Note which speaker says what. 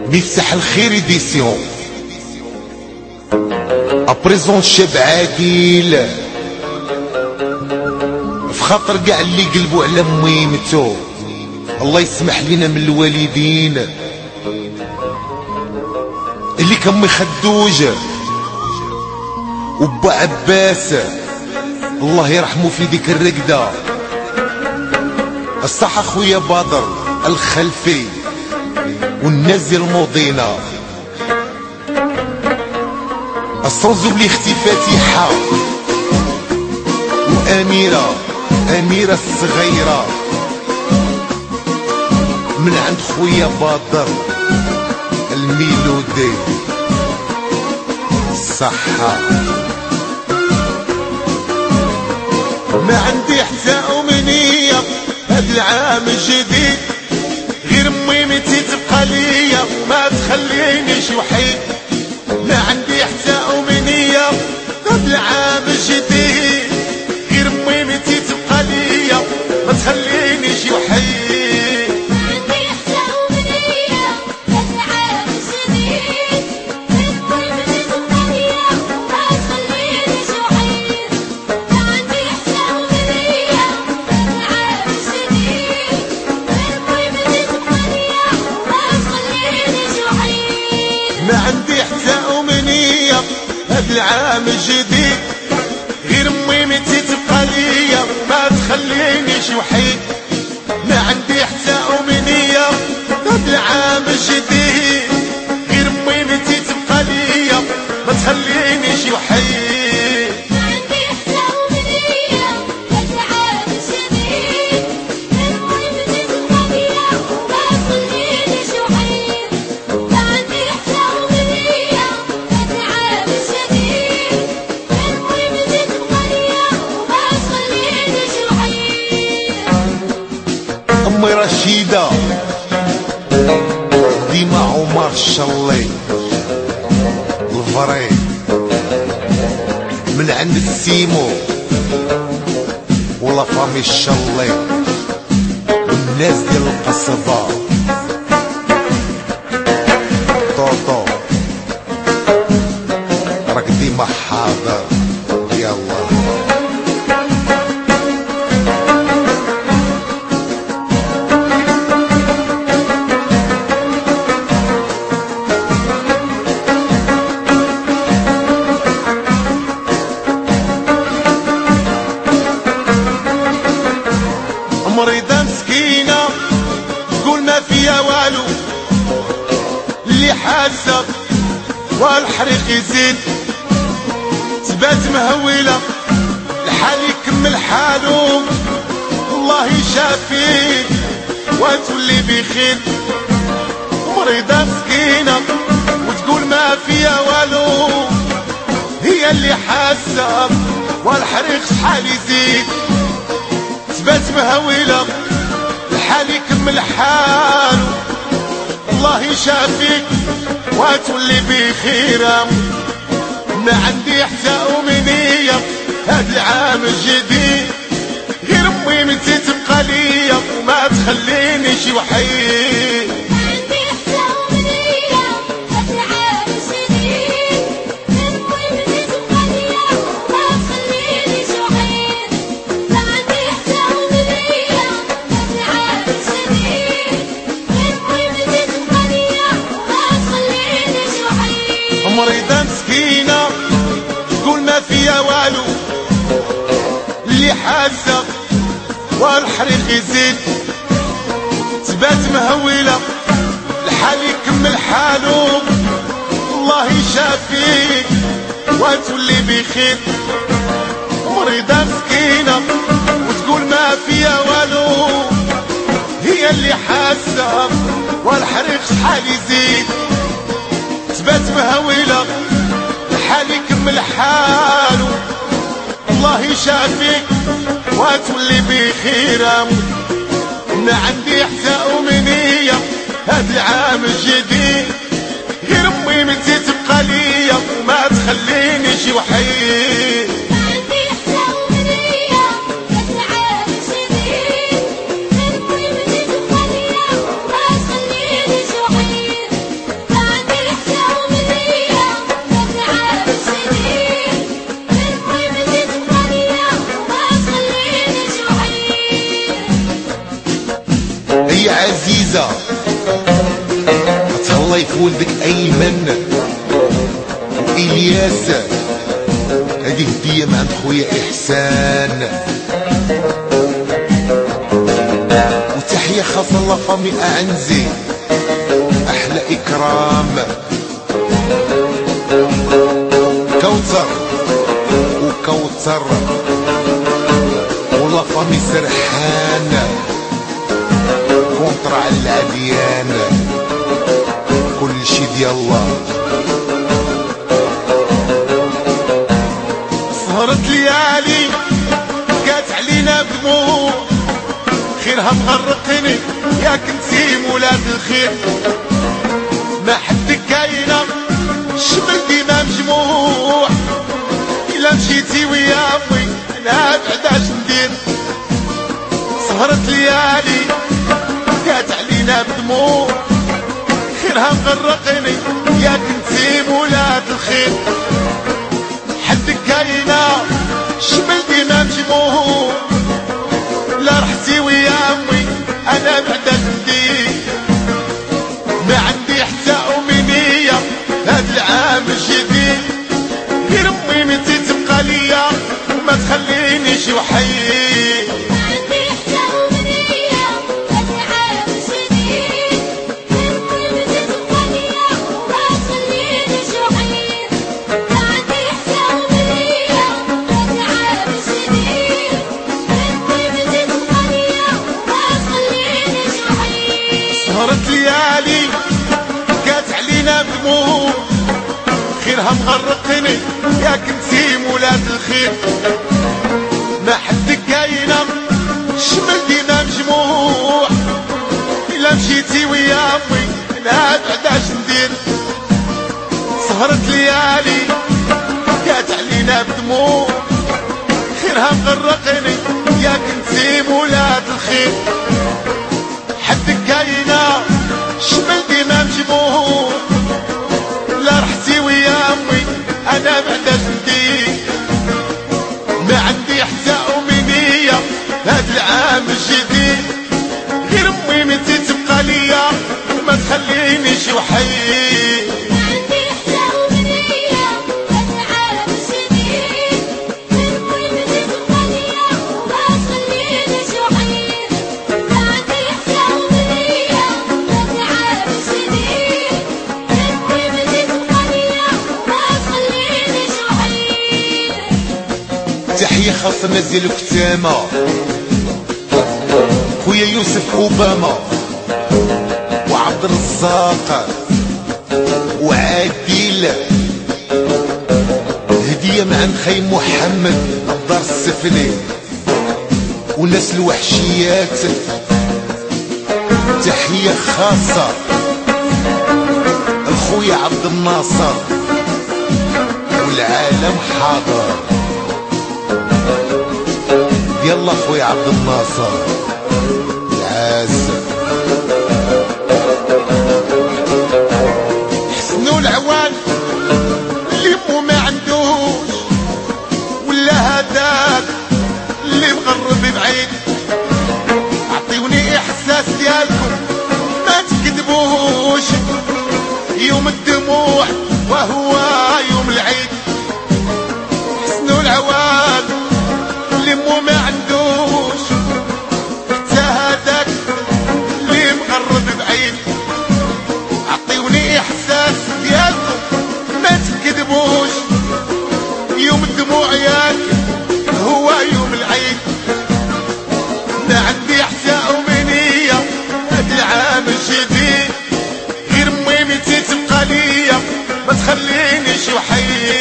Speaker 1: مفتاح الخير إديسيون أبريزون شاب عاقل في خاطر قاع اللي قلبوا على ميمتو. الله يسمح لنا من الوالدين اللي كان مي خدوج وبا عباس الله يرحمه في ديك الرقدة. الصح اخويا بدر الخلفي والناس ديال الموضينة. الصنزو اللي اختي فاتحة وأميرة الصغيرة من عند خويا بدر الميلودي. الصحة ما عندي حتى أمنية هاد العام الجديد غير ميمتي تبقى ليا وما تخلينيش وحيد. ما عندي حتى أمنية هاد العام الجديد غير ميمتي تبقى ليا ما تخلينيش وحيد. ما عندي حتى أمنية هاد العام الجديد غير ميمتي تبقى ليا وما تخلينيش وحيد. ما عندي حتى أمنية هاد العام الجديد غير ميمتي تبقى ليا ما تخلينيش وحيد. أمي رشيدة ديما عمر الشلي الفري من عند السيمو ولا فامي الشلي والناس ديال القصبة. طوطو راك ديما حاضر يلا. مريضة مسكينة تقول ما فيها والو اللي حاسة والحريق يزيد تبات مهولة الحال يكمل حالو الله يشافيك وتولي بخير. مريضة مسكينة وتقول ما فيها والو هي اللي حاسة والحريق شحال يزيد تبات مهولة الحال يكمل حالو الله يشافيك وتولي بخيرة. ما عندي حتى أمنية هاد العام الجديد غير ميمتي تبقى ليا وما تخلينيش وحيد. مريضة مسكينة تقول ما فيها والو اللي حاسة والحريق يزيد تبات مهولة الحال يكمل حالو الله يشافيك وتولي بخير. مريضة مسكينة وتقول ما فيها والو هي اللي حاسة والحريق شحال يزيد تبات مهولة الحال يكمل حالو الله يشافيك وتولي بخيرة. ما عندي حتى أمنية هاد العام الجديد غير ميمتي تبقى ليا وما تخلينيش وحيد. هدية عزيزة تهلاي في ولدك أيمن وإلياس. هذه هدية من عند خويا إحسان. وتحية خاصة لا فامي أعنزي أحلى إكرام. كوثر وكوثر ولا فامي سرحان كونتر على العديان. كل شي ديال الله. سهرت ليالي بكات علينا بدموع خيرها مغرقني يا كنتي ولاد الخير. ما حدك كاينه الشمل ديما مجموع. إلا مشيتي ويا امي انا بعد اش ندير. سهرت ليالي بكات علينا بدموع خيرها مغرقني يا كنتي ولاد الخير. حدك كاينه الشمل ديما مجموع. لا رحتي ويا امي انا بعد اش ندير. ما عندي حتى امنيه هاد العام الجديد. غير امي متي تبقى ليا وما تخلينيش وحيد.
Speaker 2: ما عندي حتى امنيه هاد العام الجديد. غير امي متي تبقى ليا وما تخلينيش وحيد. ما عندي حتى امنيه هاد العام الجديد. غير امي متي تبقى ليا وما تخلينيش وحيد.
Speaker 1: سهرت ليالي بكات علينا بدموع خيرها مغرقني يا كنتي ولاد الخير. ما حدك كاينه الشمل ديما مجموع. الا مشيتي ويا امي انا بعد اش ندير. سهرت ليالي بكات علينا بدموع خيرها مغرقني يا كنتي ولاد الخير. حدك كاينه الشمل ديما مجموع. لا رحتي ويا امي انا بعد اش ندير. ما عندي حتى امنيه هاد العام الجديد. غير امي متي تبقى ليا وما تخلينيش وحيد.
Speaker 2: ما عندي حتى امنيه هاد العام الجديد. غير امي متي تبقى ليا وما تخلينيش وحيد. ما عندي حتى امنيه هاد العام الجديد. غير امي متي تبقى ليا وما تخلينيش وحيد.
Speaker 1: تحية خاصة نزيل كتامة خويا يوسف أوباما وعبد الرزاق وعادل. هدية من عند خي محمد الدار السفلي والناس الوحشيات. تحية خاصة الخويا عبد الناصر والعالم حاضر. يلا خويا عبد الناصر العز. حسنوا العوان اللي مو ما عندوش ولا هداك اللي مغرب بعيد. اعطيوني احساس ديالكم ما تكذبوش. يوم الدموع وهو يوم العيد. حسنوا العوان اللي مو ما عندوش حتى هداك اللي مغرب بعيد. اعطيوني احساس ديالكم ما تكذبوش. يوم الدموع ياك هو يوم العيد. ما عندي حتى امنيه هاد العام الجديد. غير امي متي تبقى ليا ما تخلينيش وحيد.